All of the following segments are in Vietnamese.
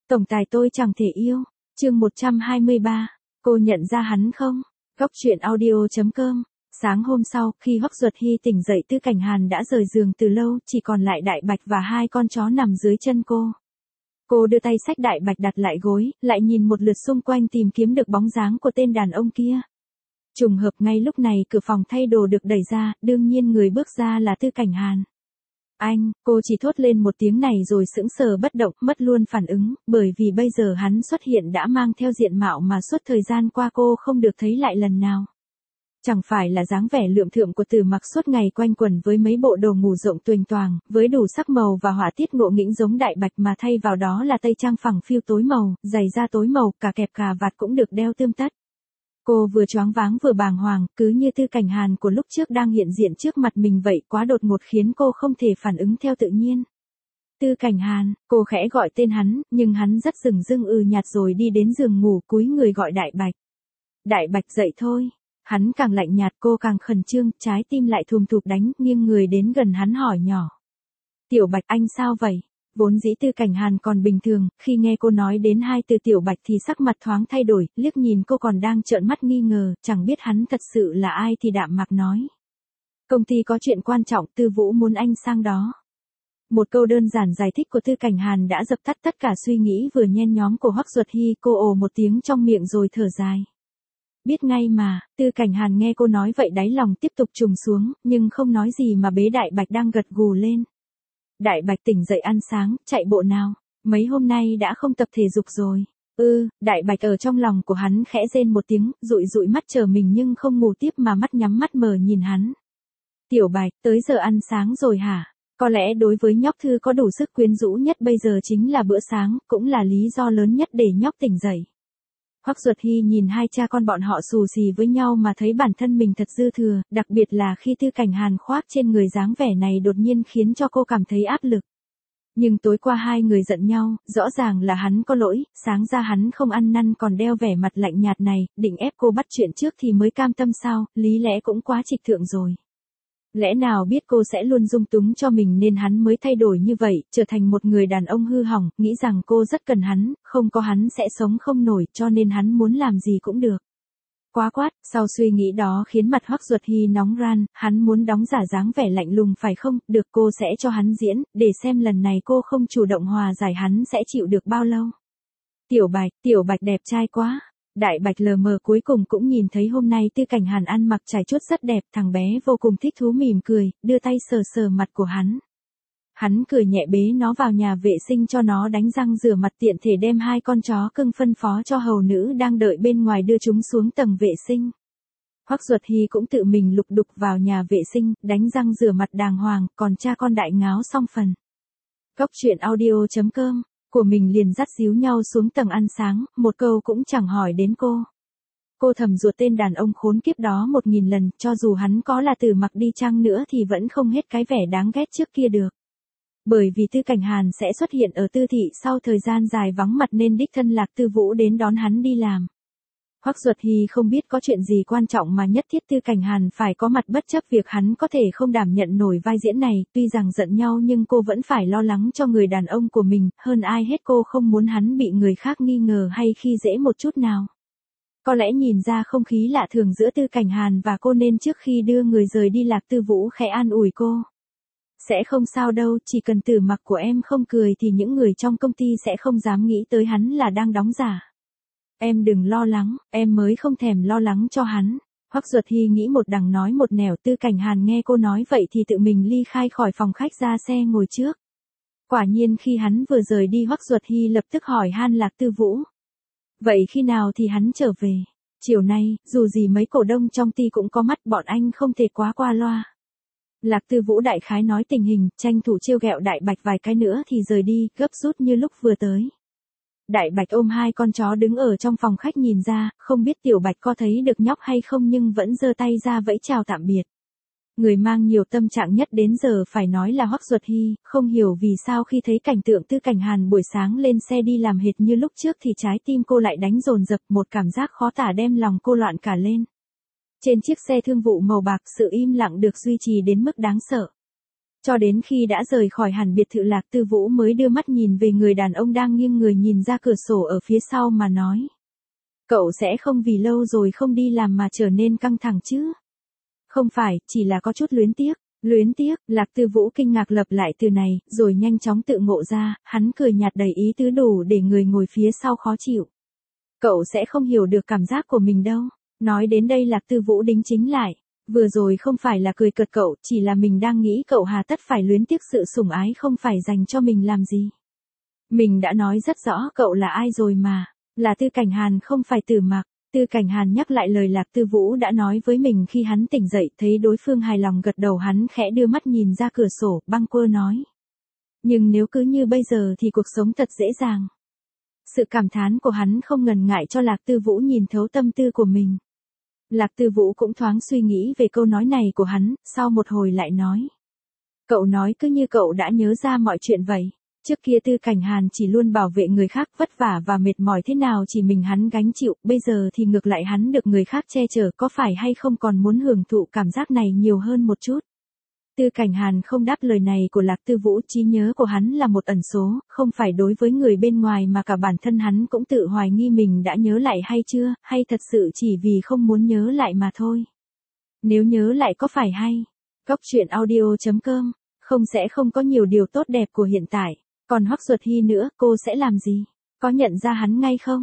Tổng tài tôi chẳng thể yêu. Chương 123. Cô nhận ra hắn không? Góc truyện audio.com. Sáng hôm sau, khi Hoắc Duật Hy tỉnh dậy, Tư Cảnh Hàn đã rời giường từ lâu, chỉ còn lại Đại Bạch và hai con chó nằm dưới chân cô. Cô đưa tay xách Đại Bạch đặt lại gối, lại nhìn một lượt xung quanh tìm kiếm được bóng dáng của tên đàn ông kia. Trùng hợp ngay lúc này cửa phòng thay đồ được đẩy ra, đương nhiên người bước ra là Tư Cảnh Hàn. Anh, cô chỉ thốt lên một tiếng này rồi sững sờ bất động, mất luôn phản ứng, bởi vì bây giờ hắn xuất hiện đã mang theo diện mạo mà suốt thời gian qua cô không được thấy lại lần nào. Chẳng phải là dáng vẻ lượm thượm của Từ Mặc suốt ngày quanh quẩn với mấy bộ đồ ngủ rộng tuềnh toàng, với đủ sắc màu và họa tiết ngộ nghĩnh giống Đại Bạch, mà thay vào đó là tây trang phẳng phiu tối màu, giày da tối màu, cả kẹp cà vạt cũng được đeo tươm tất. Cô vừa choáng váng vừa bàng hoàng, cứ như Tư Cảnh Hàn của lúc trước đang hiện diện trước mặt mình vậy, quá đột ngột khiến cô không thể phản ứng theo tự nhiên. Tư Cảnh Hàn, cô khẽ gọi tên hắn, nhưng hắn rất dửng dưng nhạt rồi đi đến giường ngủ, cúi người gọi Đại Bạch. Đại Bạch dậy thôi. Hắn càng lạnh nhạt, cô càng khẩn trương, trái tim lại thùm thụp đánh, nghiêng người đến gần hắn hỏi nhỏ. Tiểu Bạch, anh sao vậy? Vốn dĩ Tư Cảnh Hàn còn bình thường, khi nghe cô nói đến hai từ Tiểu Bạch thì sắc mặt thoáng thay đổi, liếc nhìn cô còn đang trợn mắt nghi ngờ, chẳng biết hắn thật sự là ai thì đạm mạc nói. Công ty có chuyện quan trọng, Tư Vũ muốn anh sang đó. Một câu đơn giản giải thích của Tư Cảnh Hàn đã dập tắt tất cả suy nghĩ vừa nhen nhóm của Hoắc Duật Hy, cô ồ một tiếng trong miệng rồi thở dài. Biết ngay mà, Tư Cảnh Hàn nghe cô nói vậy đáy lòng tiếp tục trùng xuống, nhưng không nói gì mà bế Đại Bạch đang gật gù lên. Đại Bạch tỉnh dậy ăn sáng, chạy bộ nào, mấy hôm nay đã không tập thể dục rồi. Đại Bạch ở trong lòng của hắn khẽ rên một tiếng, dụi dụi mắt chờ mình nhưng không ngủ tiếp mà mắt nhắm mắt mờ nhìn hắn. Tiểu Bạch, tới giờ ăn sáng rồi hả? Có lẽ đối với nhóc Thư có đủ sức quyến rũ nhất bây giờ chính là bữa sáng, cũng là lý do lớn nhất để nhóc tỉnh dậy. Hoắc Duật Hy nhìn hai cha con bọn họ xù xì với nhau mà thấy bản thân mình thật dư thừa, đặc biệt là khi Tư Cảnh Hàn khoác trên người dáng vẻ này đột nhiên khiến cho cô cảm thấy áp lực. Nhưng tối qua hai người giận nhau, rõ ràng là hắn có lỗi, sáng ra hắn không ăn năn còn đeo vẻ mặt lạnh nhạt này, định ép cô bắt chuyện trước thì mới cam tâm sao, lý lẽ cũng quá trịch thượng rồi. Lẽ nào biết cô sẽ luôn dung túng cho mình nên hắn mới thay đổi như vậy, trở thành một người đàn ông hư hỏng, nghĩ rằng cô rất cần hắn, không có hắn sẽ sống không nổi, cho nên hắn muốn làm gì cũng được. Quá quát, sau suy nghĩ đó khiến mặt Hoắc Duật Hy nóng ran, hắn muốn đóng giả dáng vẻ lạnh lùng phải không, được cô sẽ cho hắn diễn, để xem lần này cô không chủ động hòa giải hắn sẽ chịu được bao lâu. Tiểu Bạch đẹp trai quá. Đại Bạch lờ mờ cuối cùng cũng nhìn thấy hôm nay Tư Cảnh Hàn ăn mặc trải chuốt rất đẹp, thằng bé vô cùng thích thú mỉm cười, đưa tay sờ sờ mặt của hắn. Hắn cười nhẹ bế nó vào nhà vệ sinh cho nó đánh răng rửa mặt, tiện thể đem hai con chó cưng phân phó cho hầu nữ đang đợi bên ngoài đưa chúng xuống tầng vệ sinh. Hoắc Duật Hy cũng tự mình lục đục vào nhà vệ sinh, đánh răng rửa mặt đàng hoàng, còn cha con Đại ngáo xong phần. Góc truyện audio.com của mình liền dắt díu nhau xuống tầng ăn sáng, một câu cũng chẳng hỏi đến cô. Cô thầm ruột tên đàn ông khốn kiếp đó 1000 lần, cho dù hắn có là Từ Mặc đi chăng nữa thì vẫn không hết cái vẻ đáng ghét trước kia được. Bởi vì Tư Cảnh Hàn sẽ xuất hiện ở Tư thị sau thời gian dài vắng mặt nên đích thân Lạc Tư Vũ đến đón hắn đi làm. Hoắc Duật Hy không biết có chuyện gì quan trọng mà nhất thiết Tư Cảnh Hàn phải có mặt bất chấp việc hắn có thể không đảm nhận nổi vai diễn này, tuy rằng giận nhau nhưng cô vẫn phải lo lắng cho người đàn ông của mình, hơn ai hết cô không muốn hắn bị người khác nghi ngờ hay khi dễ một chút nào. Có lẽ nhìn ra không khí lạ thường giữa Tư Cảnh Hàn và cô nên trước khi đưa người rời đi Lạc Tư Vũ khẽ an ủi cô. Sẽ không sao đâu, chỉ cần Từ Mặc của em không cười thì những người trong công ty sẽ không dám nghĩ tới hắn là đang đóng giả. Em đừng lo lắng, em mới không thèm lo lắng cho hắn. Hoắc Duật Hy nghĩ một đằng nói một nẻo, Tư Cảnh Hàn nghe cô nói vậy thì tự mình ly khai khỏi phòng khách ra xe ngồi trước. Quả nhiên khi hắn vừa rời đi Hoắc Duật Hy lập tức hỏi han Lạc Tư Vũ. Vậy khi nào thì hắn trở về? Chiều nay, dù gì mấy cổ đông trong ty cũng có mắt, bọn anh không thể quá qua loa. Lạc Tư Vũ đại khái nói tình hình, tranh thủ trêu ghẹo Đại Bạch vài cái nữa thì rời đi, gấp rút như lúc vừa tới. Đại Bạch ôm hai con chó đứng ở trong phòng khách nhìn ra, không biết Tiểu Bạch có thấy được nhóc hay không nhưng vẫn giơ tay ra vẫy chào tạm biệt. Người mang nhiều tâm trạng nhất đến giờ phải nói là Hoắc Duật Hy, không hiểu vì sao khi thấy cảnh tượng Tư Cảnh Hàn buổi sáng lên xe đi làm hệt như lúc trước thì trái tim cô lại đánh dồn dập, một cảm giác khó tả đem lòng cô loạn cả lên. Trên chiếc xe thương vụ màu bạc, sự im lặng được duy trì đến mức đáng sợ. Cho đến khi đã rời khỏi hẳn biệt thự Lạc Tư Vũ mới đưa mắt nhìn về người đàn ông đang nghiêng người nhìn ra cửa sổ ở phía sau mà nói. Cậu sẽ không vì lâu rồi không đi làm mà trở nên căng thẳng chứ? Không phải, chỉ là có chút luyến tiếc. Luyến tiếc, Lạc Tư Vũ kinh ngạc lặp lại từ này, rồi nhanh chóng tự ngộ ra, hắn cười nhạt đầy ý tứ đủ để người ngồi phía sau khó chịu. Cậu sẽ không hiểu được cảm giác của mình đâu. Nói đến đây Lạc Tư Vũ đính chính lại. Vừa rồi không phải là cười cợt cậu, chỉ là mình đang nghĩ cậu hà tất phải luyến tiếc sự sủng ái không phải dành cho mình làm gì. Mình đã nói rất rõ cậu là ai rồi mà, là Tư Cảnh Hàn không phải Tử Mặc. Tư Cảnh Hàn nhắc lại lời Lạc Tư Vũ đã nói với mình khi hắn tỉnh dậy, thấy đối phương hài lòng gật đầu, hắn khẽ đưa mắt nhìn ra cửa sổ, bâng quơ nói. Nhưng nếu cứ như bây giờ thì cuộc sống thật dễ dàng. Sự cảm thán của hắn không ngần ngại cho Lạc Tư Vũ nhìn thấu tâm tư của mình. Lạc Tư Vũ cũng thoáng suy nghĩ về câu nói này của hắn, sau một hồi lại nói. Cậu nói cứ như cậu đã nhớ ra mọi chuyện vậy. Trước kia Tư Cảnh Hàn chỉ luôn bảo vệ người khác, vất vả và mệt mỏi thế nào chỉ mình hắn gánh chịu, bây giờ thì ngược lại hắn được người khác che chở, có phải hay không còn muốn hưởng thụ cảm giác này nhiều hơn một chút. Tư Cảnh Hàn không đáp lời này của Lạc Tư Vũ, trí nhớ của hắn là một ẩn số, không phải đối với người bên ngoài mà cả bản thân hắn cũng tự hoài nghi mình đã nhớ lại hay chưa, hay thật sự chỉ vì không muốn nhớ lại mà thôi. Nếu nhớ lại có phải hay? Góc truyện audio.com, không sẽ không có nhiều điều tốt đẹp của hiện tại. Còn Hoắc Duật Hy nữa, cô sẽ làm gì? Có nhận ra hắn ngay không?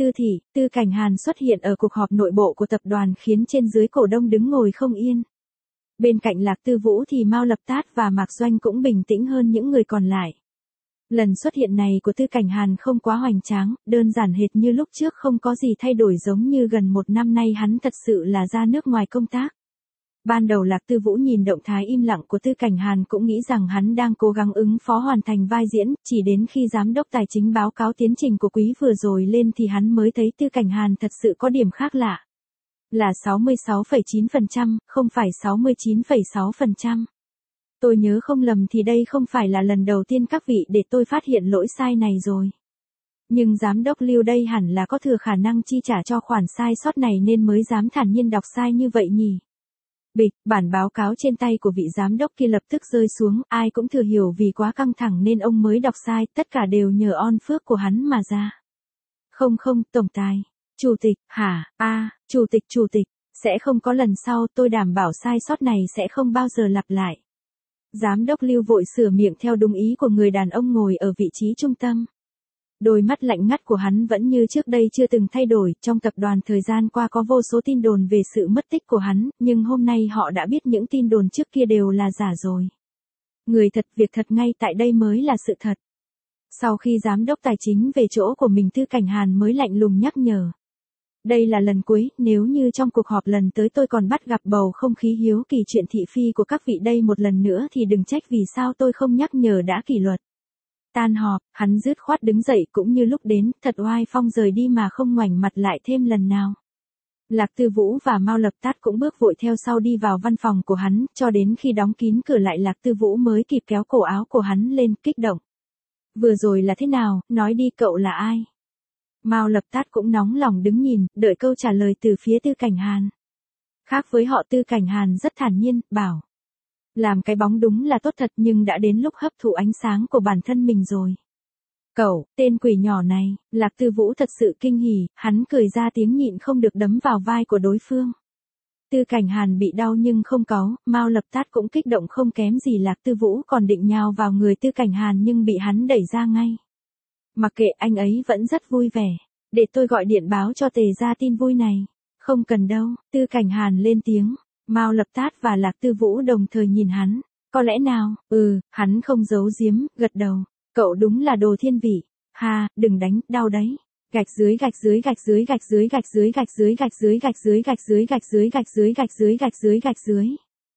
Tư Cảnh Hàn xuất hiện ở cuộc họp nội bộ của tập đoàn khiến trên dưới cổ đông đứng ngồi không yên. Bên cạnh Lạc Tư Vũ thì Mao Lập Tát và Mạc Doanh cũng bình tĩnh hơn những người còn lại. Lần xuất hiện này của Tư Cảnh Hàn không quá hoành tráng, đơn giản hệt như lúc trước, không có gì thay đổi, giống như gần một năm nay hắn thật sự là ra nước ngoài công tác. Ban đầu Lạc Tư Vũ nhìn động thái im lặng của Tư Cảnh Hàn cũng nghĩ rằng hắn đang cố gắng ứng phó hoàn thành vai diễn, chỉ đến khi giám đốc tài chính báo cáo tiến trình của quý vừa rồi lên thì hắn mới thấy Tư Cảnh Hàn thật sự có điểm khác lạ. Là 66,9%, không phải 69,6%. Tôi nhớ không lầm thì đây không phải là lần đầu tiên các vị để tôi phát hiện lỗi sai này rồi. Nhưng giám đốc Lưu đây hẳn là có thừa khả năng chi trả cho khoản sai sót này nên mới dám thản nhiên đọc sai như vậy nhỉ. Bịch, bản báo cáo trên tay của vị giám đốc kia lập tức rơi xuống, ai cũng thừa hiểu vì quá căng thẳng nên ông mới đọc sai, tất cả đều nhờ on phước của hắn mà ra. Không, tổng tài, chủ tịch, hả, chủ tịch, sẽ không có lần sau, tôi đảm bảo sai sót này sẽ không bao giờ lặp lại. Giám đốc Lưu vội sửa miệng theo đúng ý của người đàn ông ngồi ở vị trí trung tâm. Đôi mắt lạnh ngắt của hắn vẫn như trước đây chưa từng thay đổi, trong tập đoàn thời gian qua có vô số tin đồn về sự mất tích của hắn, nhưng hôm nay họ đã biết những tin đồn trước kia đều là giả rồi. Người thật việc thật ngay tại đây mới là sự thật. Sau khi giám đốc tài chính về chỗ của mình, Tư Cảnh Hàn mới lạnh lùng nhắc nhở. Đây là lần cuối, nếu như trong cuộc họp lần tới tôi còn bắt gặp bầu không khí hiếu kỳ chuyện thị phi của các vị đây một lần nữa thì đừng trách vì sao tôi không nhắc nhở đã kỷ luật. Tan họp, hắn dứt khoát đứng dậy cũng như lúc đến, thật oai phong rời đi mà không ngoảnh mặt lại thêm lần nào. Lạc Tư Vũ và Mao Lập Tát cũng bước vội theo sau đi vào văn phòng của hắn, cho đến khi đóng kín cửa lại Lạc Tư Vũ mới kịp kéo cổ áo của hắn lên, kích động. Vừa rồi là thế nào, nói đi, cậu là ai? Mao Lập Tát cũng nóng lòng đứng nhìn, đợi câu trả lời từ phía Tư Cảnh Hàn. Khác với họ, Tư Cảnh Hàn rất thản nhiên, bảo. Làm cái bóng đúng là tốt thật, nhưng đã đến lúc hấp thụ ánh sáng của bản thân mình rồi. Cậu, tên quỷ nhỏ này, Lạc Tư Vũ thật sự kinh hỉ, hắn cười ra tiếng nhịn không được đấm vào vai của đối phương. Tư Cảnh Hàn bị đau nhưng không cáu, Mao Lập Tát cũng kích động không kém gì Lạc Tư Vũ, còn định nhào vào người Tư Cảnh Hàn nhưng bị hắn đẩy ra ngay. Mặc kệ, anh ấy vẫn rất vui vẻ. Để tôi gọi điện báo cho Tề ra tin vui này. Không cần đâu, Tư Cảnh Hàn lên tiếng. Mao Lập Tát và Lạc Tư Vũ đồng thời nhìn hắn. Có lẽ nào, hắn không giấu giếm, gật đầu. Cậu đúng là đồ thiên vị. Ha, đừng đánh, đau đấy. Gạch dưới gạch dưới gạch dưới gạch dưới gạch dưới gạch dưới gạch dưới gạch dưới gạch dưới gạch dưới gạch dưới gạch dưới gạch dưới gạch dưới.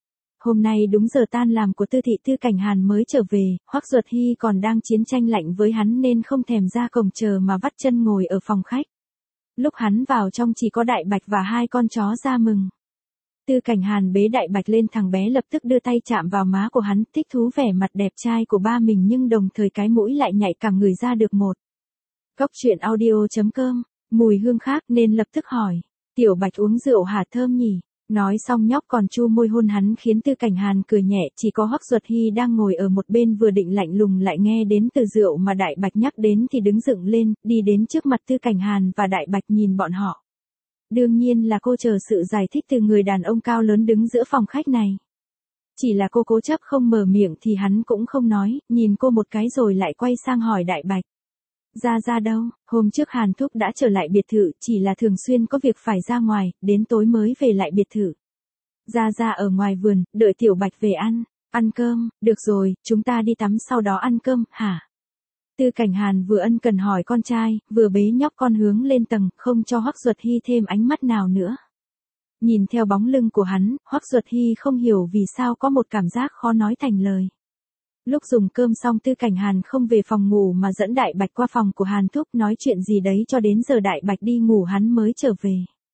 Hôm nay đúng giờ tan làm của Tư thị, Tư Cảnh Hàn mới trở về, Hoắc Duật Hy còn đang chiến tranh lạnh với hắn nên không thèm ra cổng chờ mà vắt chân ngồi ở phòng khách. Lúc hắn vào trong chỉ có Đại Bạch và hai con chó ra mừng. Tư Cảnh Hàn bế Đại Bạch lên, thằng bé lập tức đưa tay chạm vào má của hắn, thích thú vẻ mặt đẹp trai của ba mình nhưng đồng thời cái mũi lại nhạy cảm người ra được một. Góc truyện audio.com, mùi hương khác nên lập tức hỏi, Tiểu Bạch uống rượu hả, thơm nhỉ? Nói xong nhóc còn chu môi hôn hắn khiến Tư Cảnh Hàn cười nhẹ, chỉ có Hoắc Duật Hy đang ngồi ở một bên vừa định lạnh lùng lại nghe đến từ rượu mà Đại Bạch nhắc đến thì đứng dựng lên, đi đến trước mặt Tư Cảnh Hàn và Đại Bạch nhìn bọn họ. Đương nhiên là cô chờ sự giải thích từ người đàn ông cao lớn đứng giữa phòng khách này. Chỉ là cô cố chấp không mở miệng thì hắn cũng không nói, nhìn cô một cái rồi lại quay sang hỏi Đại Bạch. Ra đâu, hôm trước Hàn Thúc đã trở lại biệt thự, chỉ là thường xuyên có việc phải ra ngoài, đến tối mới về lại biệt thự. Ra ở ngoài vườn, đợi Tiểu Bạch về ăn cơm, được rồi, chúng ta đi tắm sau đó ăn cơm, hả? Tư Cảnh Hàn vừa ân cần hỏi con trai, vừa bế nhóc con hướng lên tầng, không cho Hoắc Duật Hy thêm ánh mắt nào nữa. Nhìn theo bóng lưng của hắn, Hoắc Duật Hy không hiểu vì sao có một cảm giác khó nói thành lời. Lúc dùng cơm xong Tư Cảnh Hàn không về phòng ngủ mà dẫn Đại Bạch qua phòng của Hàn Thúc nói chuyện gì đấy cho đến giờ Đại Bạch đi ngủ hắn mới trở về.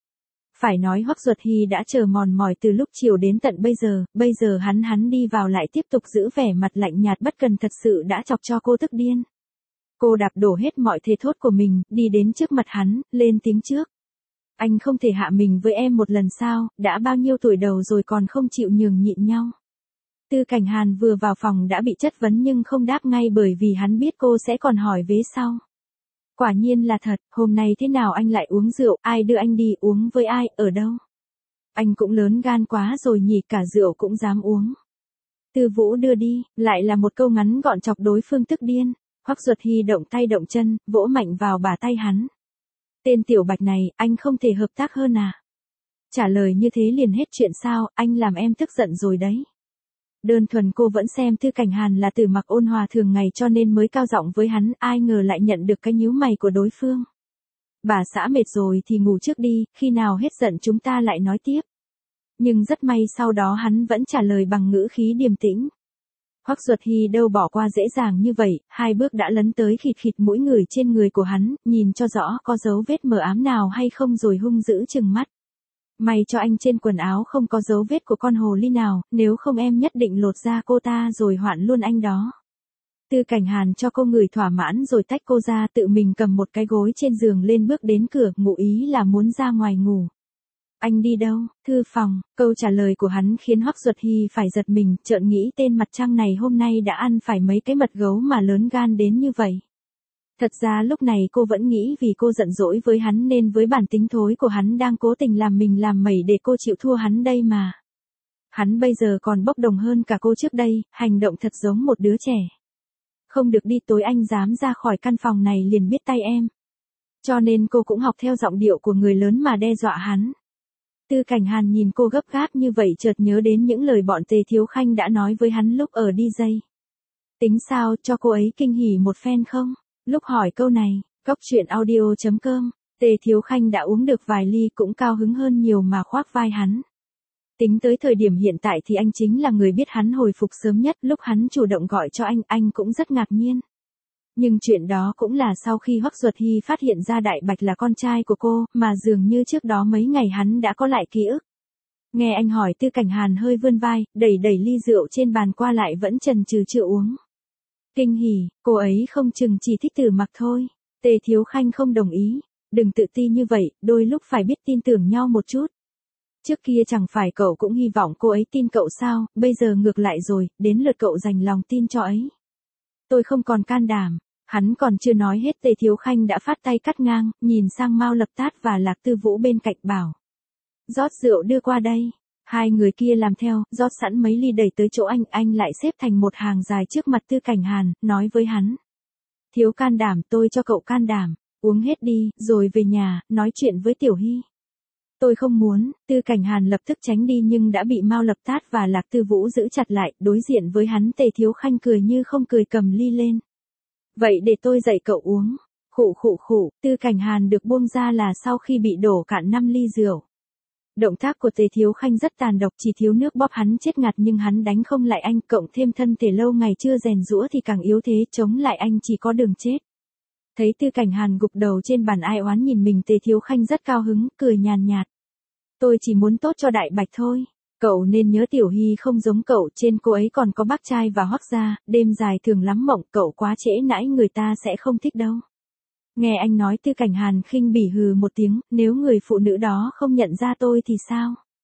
Phải nói Hoắc Duật Hy đã chờ mòn mỏi từ lúc chiều đến tận bây giờ hắn đi vào lại tiếp tục giữ vẻ mặt lạnh nhạt bất cần thật sự đã chọc cho cô tức điên. Cô đạp đổ hết mọi thề thốt của mình, đi đến trước mặt hắn, lên tiếng trước. Anh không thể hạ mình với em một lần sao, đã bao nhiêu tuổi đầu rồi còn không chịu nhường nhịn nhau. Tư Cảnh Hàn vừa vào phòng đã bị chất vấn nhưng không đáp ngay bởi vì hắn biết cô sẽ còn hỏi vế sau. Quả nhiên là thật, hôm nay thế nào anh lại uống rượu, ai đưa anh đi, uống với ai, ở đâu? Anh cũng lớn gan quá rồi nhỉ, cả rượu cũng dám uống. Tư Vũ đưa đi, lại là một câu ngắn gọn chọc đối phương tức điên. Hoắc Duật Hy động tay động chân, vỗ mạnh vào bả tay hắn. Tên Tiểu Bạch này, anh không thể hợp tác hơn à? Trả lời như thế liền hết chuyện sao, anh làm em tức giận rồi đấy. Đơn thuần cô vẫn xem Tư Cảnh Hàn là Tử Mặc ôn hòa thường ngày cho nên mới cao giọng với hắn, ai ngờ lại nhận được cái nhíu mày của đối phương. Bà xã mệt rồi thì ngủ trước đi, khi nào hết giận chúng ta lại nói tiếp. Nhưng rất may sau đó hắn vẫn trả lời bằng ngữ khí điềm tĩnh. Hoắc Duật Hy đâu bỏ qua dễ dàng như vậy, 2 bước đã lấn tới khịt khịt mũi người trên người của hắn, nhìn cho rõ có dấu vết mờ ám nào hay không rồi hung dữ trừng mắt. May cho anh trên quần áo không có dấu vết của con hồ ly nào, nếu không em nhất định lột ra cô ta rồi hoạn luôn anh đó. Tư Cảnh Hàn cho cô người thỏa mãn rồi tách cô ra, tự mình cầm một cái gối trên giường lên bước đến cửa, ngụ ý là muốn ra ngoài ngủ. Anh đi đâu? Thư phòng. Câu trả lời của hắn khiến Hoắc Duật Hy phải giật mình, chợt nghĩ tên mặt trăng này hôm nay đã ăn phải mấy cái mật gấu mà lớn gan đến như vậy. Thật ra lúc này cô vẫn nghĩ vì cô giận dỗi với hắn nên với bản tính thối của hắn đang cố tình làm mình làm mẩy để cô chịu thua hắn đây mà. Hắn bây giờ còn bốc đồng hơn cả cô trước đây, hành động thật giống một đứa trẻ. Không được đi, tối anh dám ra khỏi căn phòng này liền biết tay em. Cho nên cô cũng học theo giọng điệu của người lớn mà đe dọa hắn. Tư Cảnh Hàn nhìn cô gấp gáp như vậy chợt nhớ đến những lời bọn Tề Thiếu Khanh đã nói với hắn lúc ở DJ. Tính sao, cho cô ấy kinh hỉ một phen không? Lúc hỏi câu này, coctruyện.audio.com, Tề Thiếu Khanh đã uống được vài ly cũng cao hứng hơn nhiều mà khoác vai hắn. Tính tới thời điểm hiện tại thì anh chính là người biết hắn hồi phục sớm nhất, lúc hắn chủ động gọi cho anh cũng rất ngạc nhiên. Nhưng chuyện đó cũng là sau khi Hoắc Duật Hy phát hiện ra Đại Bạch là con trai của cô, mà dường như trước đó mấy ngày hắn đã có lại ký ức. Nghe anh hỏi Tư Cảnh Hàn hơi vươn vai, đẩy ly rượu trên bàn qua lại vẫn chần chừ chưa uống. Kinh hỉ, cô ấy không chừng chỉ thích Tử Mặc thôi. Tề Thiếu Khanh không đồng ý. Đừng tự ti như vậy, đôi lúc phải biết tin tưởng nhau một chút. Trước kia chẳng phải cậu cũng hy vọng cô ấy tin cậu sao, bây giờ ngược lại rồi, đến lượt cậu dành lòng tin cho ấy. Tôi không còn can đảm. Hắn còn chưa nói hết Tề Thiếu Khanh đã phát tay cắt ngang, nhìn sang Mao Lập Tát và Lạc Tư Vũ bên cạnh bảo. Rót rượu đưa qua đây. Hai người kia làm theo, rót sẵn mấy ly đẩy tới chỗ anh lại xếp thành một hàng dài trước mặt Tư Cảnh Hàn, nói với hắn. Thiếu can đảm, tôi cho cậu can đảm, uống hết đi, rồi về nhà, nói chuyện với Tiểu Hy. Tôi không muốn, Tư Cảnh Hàn lập tức tránh đi nhưng đã bị Mao Lập Tát và Lạc Tư Vũ giữ chặt lại, đối diện với hắn Tề Thiếu Khanh cười như không cười cầm ly lên. Vậy để tôi dạy cậu uống. Khụ, Tư Cảnh Hàn được buông ra là sau khi bị đổ cạn 5 ly rượu. Động tác của Tề Thiếu Khanh rất tàn độc, chỉ thiếu nước bóp hắn chết ngạt nhưng hắn đánh không lại anh, cộng thêm thân thể lâu ngày chưa rèn giũa thì càng yếu thế, chống lại anh chỉ có đường chết. Thấy Tư Cảnh Hàn gục đầu trên bàn ai oán nhìn mình, Tề Thiếu Khanh rất cao hứng, cười nhàn nhạt. Tôi chỉ muốn tốt cho Đại Bạch thôi. Cậu nên nhớ Tiểu Hy không giống cậu, trên cô ấy còn có bác trai và Hoắc gia, đêm dài thường lắm mộng, cậu quá trễ nãi người ta sẽ không thích đâu. Nghe anh nói, Tư Cảnh Hàn khinh bỉ hừ một tiếng, nếu người phụ nữ đó không nhận ra tôi thì sao?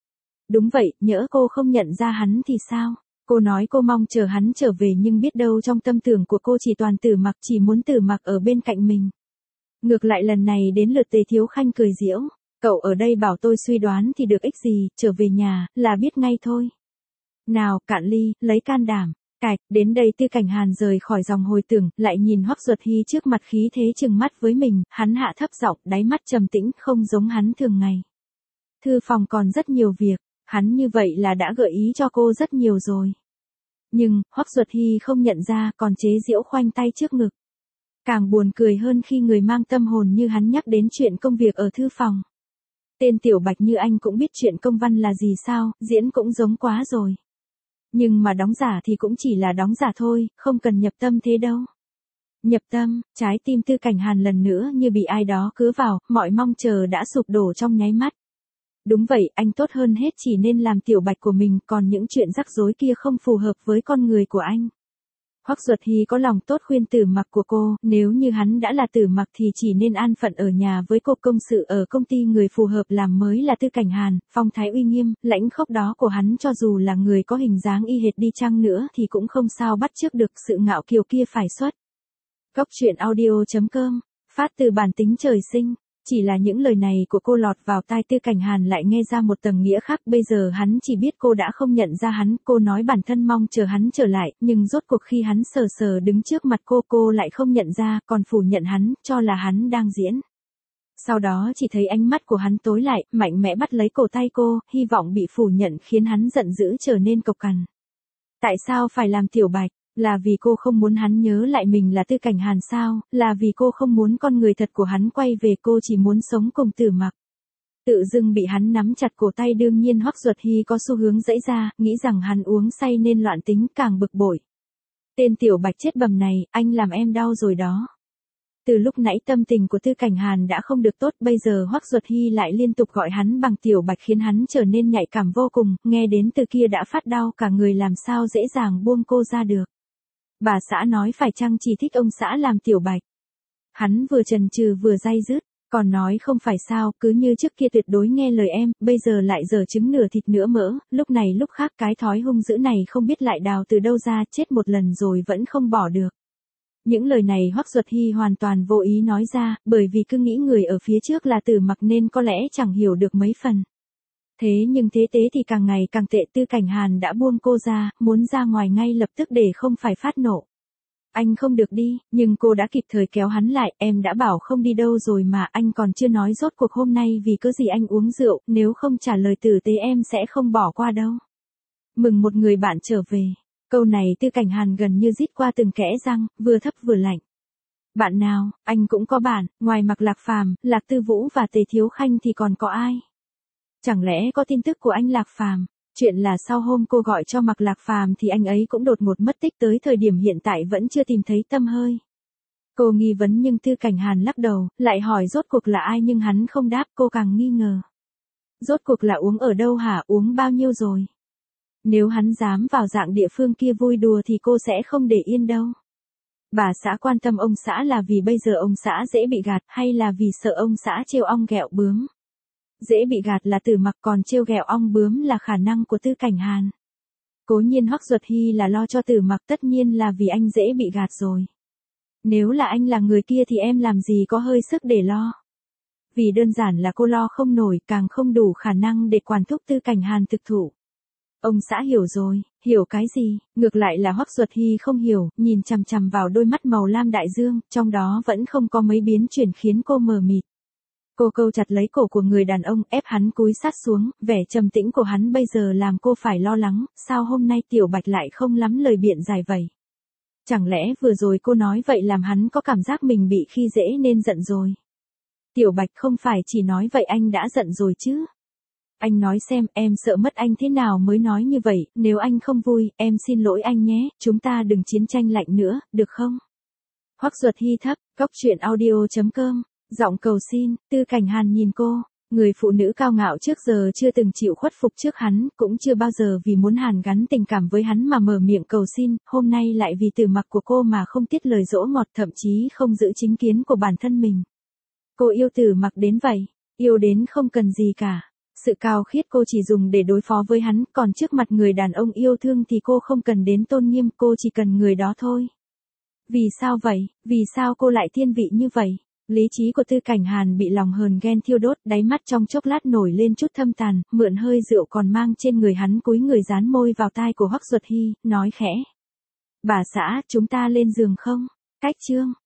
Đúng vậy, nhỡ cô không nhận ra hắn thì sao? Cô nói cô mong chờ hắn trở về nhưng biết đâu trong tâm tưởng của cô chỉ toàn Tử Mặc, chỉ muốn Tử Mặc ở bên cạnh mình. Ngược lại lần này đến lượt Tề Thiếu Khanh cười giễu. Cậu ở đây bảo tôi suy đoán thì được ích gì, trở về nhà, là biết ngay thôi. Nào, cạn ly, lấy can đảm. Cạch, đến đây Tư Cảnh Hàn rời khỏi dòng hồi tưởng, lại nhìn Hoắc Duật Hy trước mặt khí thế trừng mắt với mình, hắn hạ thấp giọng, đáy mắt trầm tĩnh, không giống hắn thường ngày. Thư phòng còn rất nhiều việc, hắn như vậy là đã gợi ý cho cô rất nhiều rồi. Nhưng, Hoắc Duật Hy không nhận ra, còn chế giễu khoanh tay trước ngực. Càng buồn cười hơn khi người mang tâm hồn như hắn nhắc đến chuyện công việc ở thư phòng. Tên Tiểu Bạch như anh cũng biết chuyện công văn là gì sao, diễn cũng giống quá rồi. Nhưng mà đóng giả thì cũng chỉ là đóng giả thôi, không cần nhập tâm thế đâu. Nhập tâm, trái tim Tư Cảnh Hàn lần nữa như bị ai đó cứa vào, mọi mong chờ đã sụp đổ trong nháy mắt. Đúng vậy, anh tốt hơn hết chỉ nên làm Tiểu Bạch của mình, còn những chuyện rắc rối kia không phù hợp với con người của anh. Hoắc Duật Hy có lòng tốt khuyên Tử Mặc của cô, nếu như hắn đã là Tử Mặc thì chỉ nên an phận ở nhà với cô, công sự ở công ty người phù hợp làm mới là Tư Cảnh Hàn, phong thái uy nghiêm, lãnh khốc đó của hắn cho dù là người có hình dáng y hệt đi chăng nữa thì cũng không sao bắt chước được sự ngạo kiều kia phải xuất. Góc truyện audio.com, phát từ bản tính trời sinh. Chỉ là những lời này của cô lọt vào tai Tư Cảnh Hàn lại nghe ra một tầng nghĩa khác, bây giờ hắn chỉ biết cô đã không nhận ra hắn, cô nói bản thân mong chờ hắn trở lại, nhưng rốt cuộc khi hắn sờ sờ đứng trước mặt cô lại không nhận ra, còn phủ nhận hắn, cho là hắn đang diễn. Sau đó chỉ thấy ánh mắt của hắn tối lại, mạnh mẽ bắt lấy cổ tay cô, hy vọng bị phủ nhận khiến hắn giận dữ trở nên cộc cằn. Tại sao phải làm Tiểu Bạch? Là vì cô không muốn hắn nhớ lại mình là Tư Cảnh Hàn sao, là vì cô không muốn con người thật của hắn quay về, cô chỉ muốn sống cùng Tử Mặc. Tự dưng bị hắn nắm chặt cổ tay, đương nhiên Hoắc Duật Hy có xu hướng giãy ra, nghĩ rằng hắn uống say nên loạn tính, càng bực bội. Tên Tiểu Bạch chết bầm này, anh làm em đau rồi đó. Từ lúc nãy tâm tình của Tư Cảnh Hàn đã không được tốt, bây giờ Hoắc Duật Hy lại liên tục gọi hắn bằng Tiểu Bạch khiến hắn trở nên nhạy cảm vô cùng, nghe đến từ kia đã phát đau cả người, làm sao dễ dàng buông cô ra được. Bà xã nói phải chăng chỉ thích ông xã làm Tiểu Bạch. Hắn vừa chần chừ vừa day dứt, còn nói không phải sao, cứ như trước kia tuyệt đối nghe lời em, bây giờ lại dở trứng nửa thịt nửa mỡ, lúc này lúc khác cái thói hung dữ này không biết lại đào từ đâu ra, chết một lần rồi vẫn không bỏ được. Những lời này Hoắc Duật Hy hoàn toàn vô ý nói ra, bởi vì cứ nghĩ người ở phía trước là Tử Mặc nên có lẽ chẳng hiểu được mấy phần. Thế nhưng thế thì càng ngày càng tệ, Tư Cảnh Hàn đã buông cô ra, muốn ra ngoài ngay lập tức để không phải phát nộ. Anh không được đi, nhưng cô đã kịp thời kéo hắn lại, em đã bảo không đi đâu rồi mà, anh còn chưa nói rốt cuộc hôm nay vì cớ gì anh uống rượu, nếu không trả lời tử tế em sẽ không bỏ qua đâu. Mừng một người bạn trở về. Câu này Tư Cảnh Hàn gần như rít qua từng kẽ răng, vừa thấp vừa lạnh. Bạn nào, anh cũng có bạn, ngoài Mạc Lạc Phàm, Lạc Tư Vũ và Tề Thiếu Khanh thì còn có ai? Chẳng lẽ có tin tức của anh Lạc Phàm? Chuyện là sau hôm cô gọi cho Mạc Lạc Phàm thì anh ấy cũng đột ngột mất tích, tới thời điểm hiện tại vẫn chưa tìm thấy tăm hơi. Cô nghi vấn nhưng Tư Cảnh Hàn lắc đầu, lại hỏi rốt cuộc là ai, nhưng hắn không đáp, cô càng nghi ngờ. Rốt cuộc là uống ở đâu hả, uống bao nhiêu rồi? Nếu hắn dám vào dạng địa phương kia vui đùa thì cô sẽ không để yên đâu. Bà xã quan tâm ông xã là vì bây giờ ông xã dễ bị gạt, hay là vì sợ ông xã trêu ong ghẹo bướm? Dễ bị gạt là Tử Mặc, còn trêu ghẹo ong bướm là khả năng của Tư Cảnh Hàn. Cố nhiên Hoắc Duật Hy là lo cho Tử Mặc, tất nhiên là vì anh dễ bị gạt rồi. Nếu là anh là người kia thì em làm gì có hơi sức để lo. Vì đơn giản là cô lo không nổi, càng không đủ khả năng để quản thúc Tư Cảnh Hàn thực thụ. Ông xã hiểu rồi, hiểu cái gì? Ngược lại là Hoắc Duật Hy không hiểu, nhìn chằm chằm vào đôi mắt màu lam đại dương, trong đó vẫn không có mấy biến chuyển khiến cô mờ mịt. Cô câu chặt lấy cổ của người đàn ông, ép hắn cúi sát xuống, vẻ trầm tĩnh của hắn bây giờ làm cô phải lo lắng, sao hôm nay Tiểu Bạch lại không lắm lời biện giải vậy? Chẳng lẽ vừa rồi cô nói vậy làm hắn có cảm giác mình bị khi dễ nên giận rồi? Tiểu Bạch không phải chỉ nói vậy anh đã giận rồi chứ? Anh nói xem, em sợ mất anh thế nào mới nói như vậy, nếu anh không vui, em xin lỗi anh nhé, chúng ta đừng chiến tranh lạnh nữa, được không? Hoắc Duật Hy thấp, góc truyện audio.com, giọng cầu xin. Tư Cảnh Hàn nhìn cô, người phụ nữ cao ngạo trước giờ chưa từng chịu khuất phục trước hắn, cũng chưa bao giờ vì muốn hàn gắn tình cảm với hắn mà mở miệng cầu xin, hôm nay lại vì Tử Mặc của cô mà không tiết lời dỗ ngọt, thậm chí không giữ chính kiến của bản thân mình. Cô yêu Tử Mặc đến vậy, yêu đến không cần gì cả. Sự cao khiết cô chỉ dùng để đối phó với hắn, còn trước mặt người đàn ông yêu thương thì cô không cần đến tôn nghiêm, cô chỉ cần người đó thôi. Vì sao vậy? Vì sao cô lại thiên vị như vậy? Lý trí của Tư Cảnh Hàn bị lòng hờn ghen thiêu đốt, đáy mắt trong chốc lát nổi lên chút thâm tàn, mượn hơi rượu còn mang trên người hắn cúi người dán môi vào tai của Hoắc Duật Hy, nói khẽ. Bà xã, chúng ta lên giường không? Cách chương.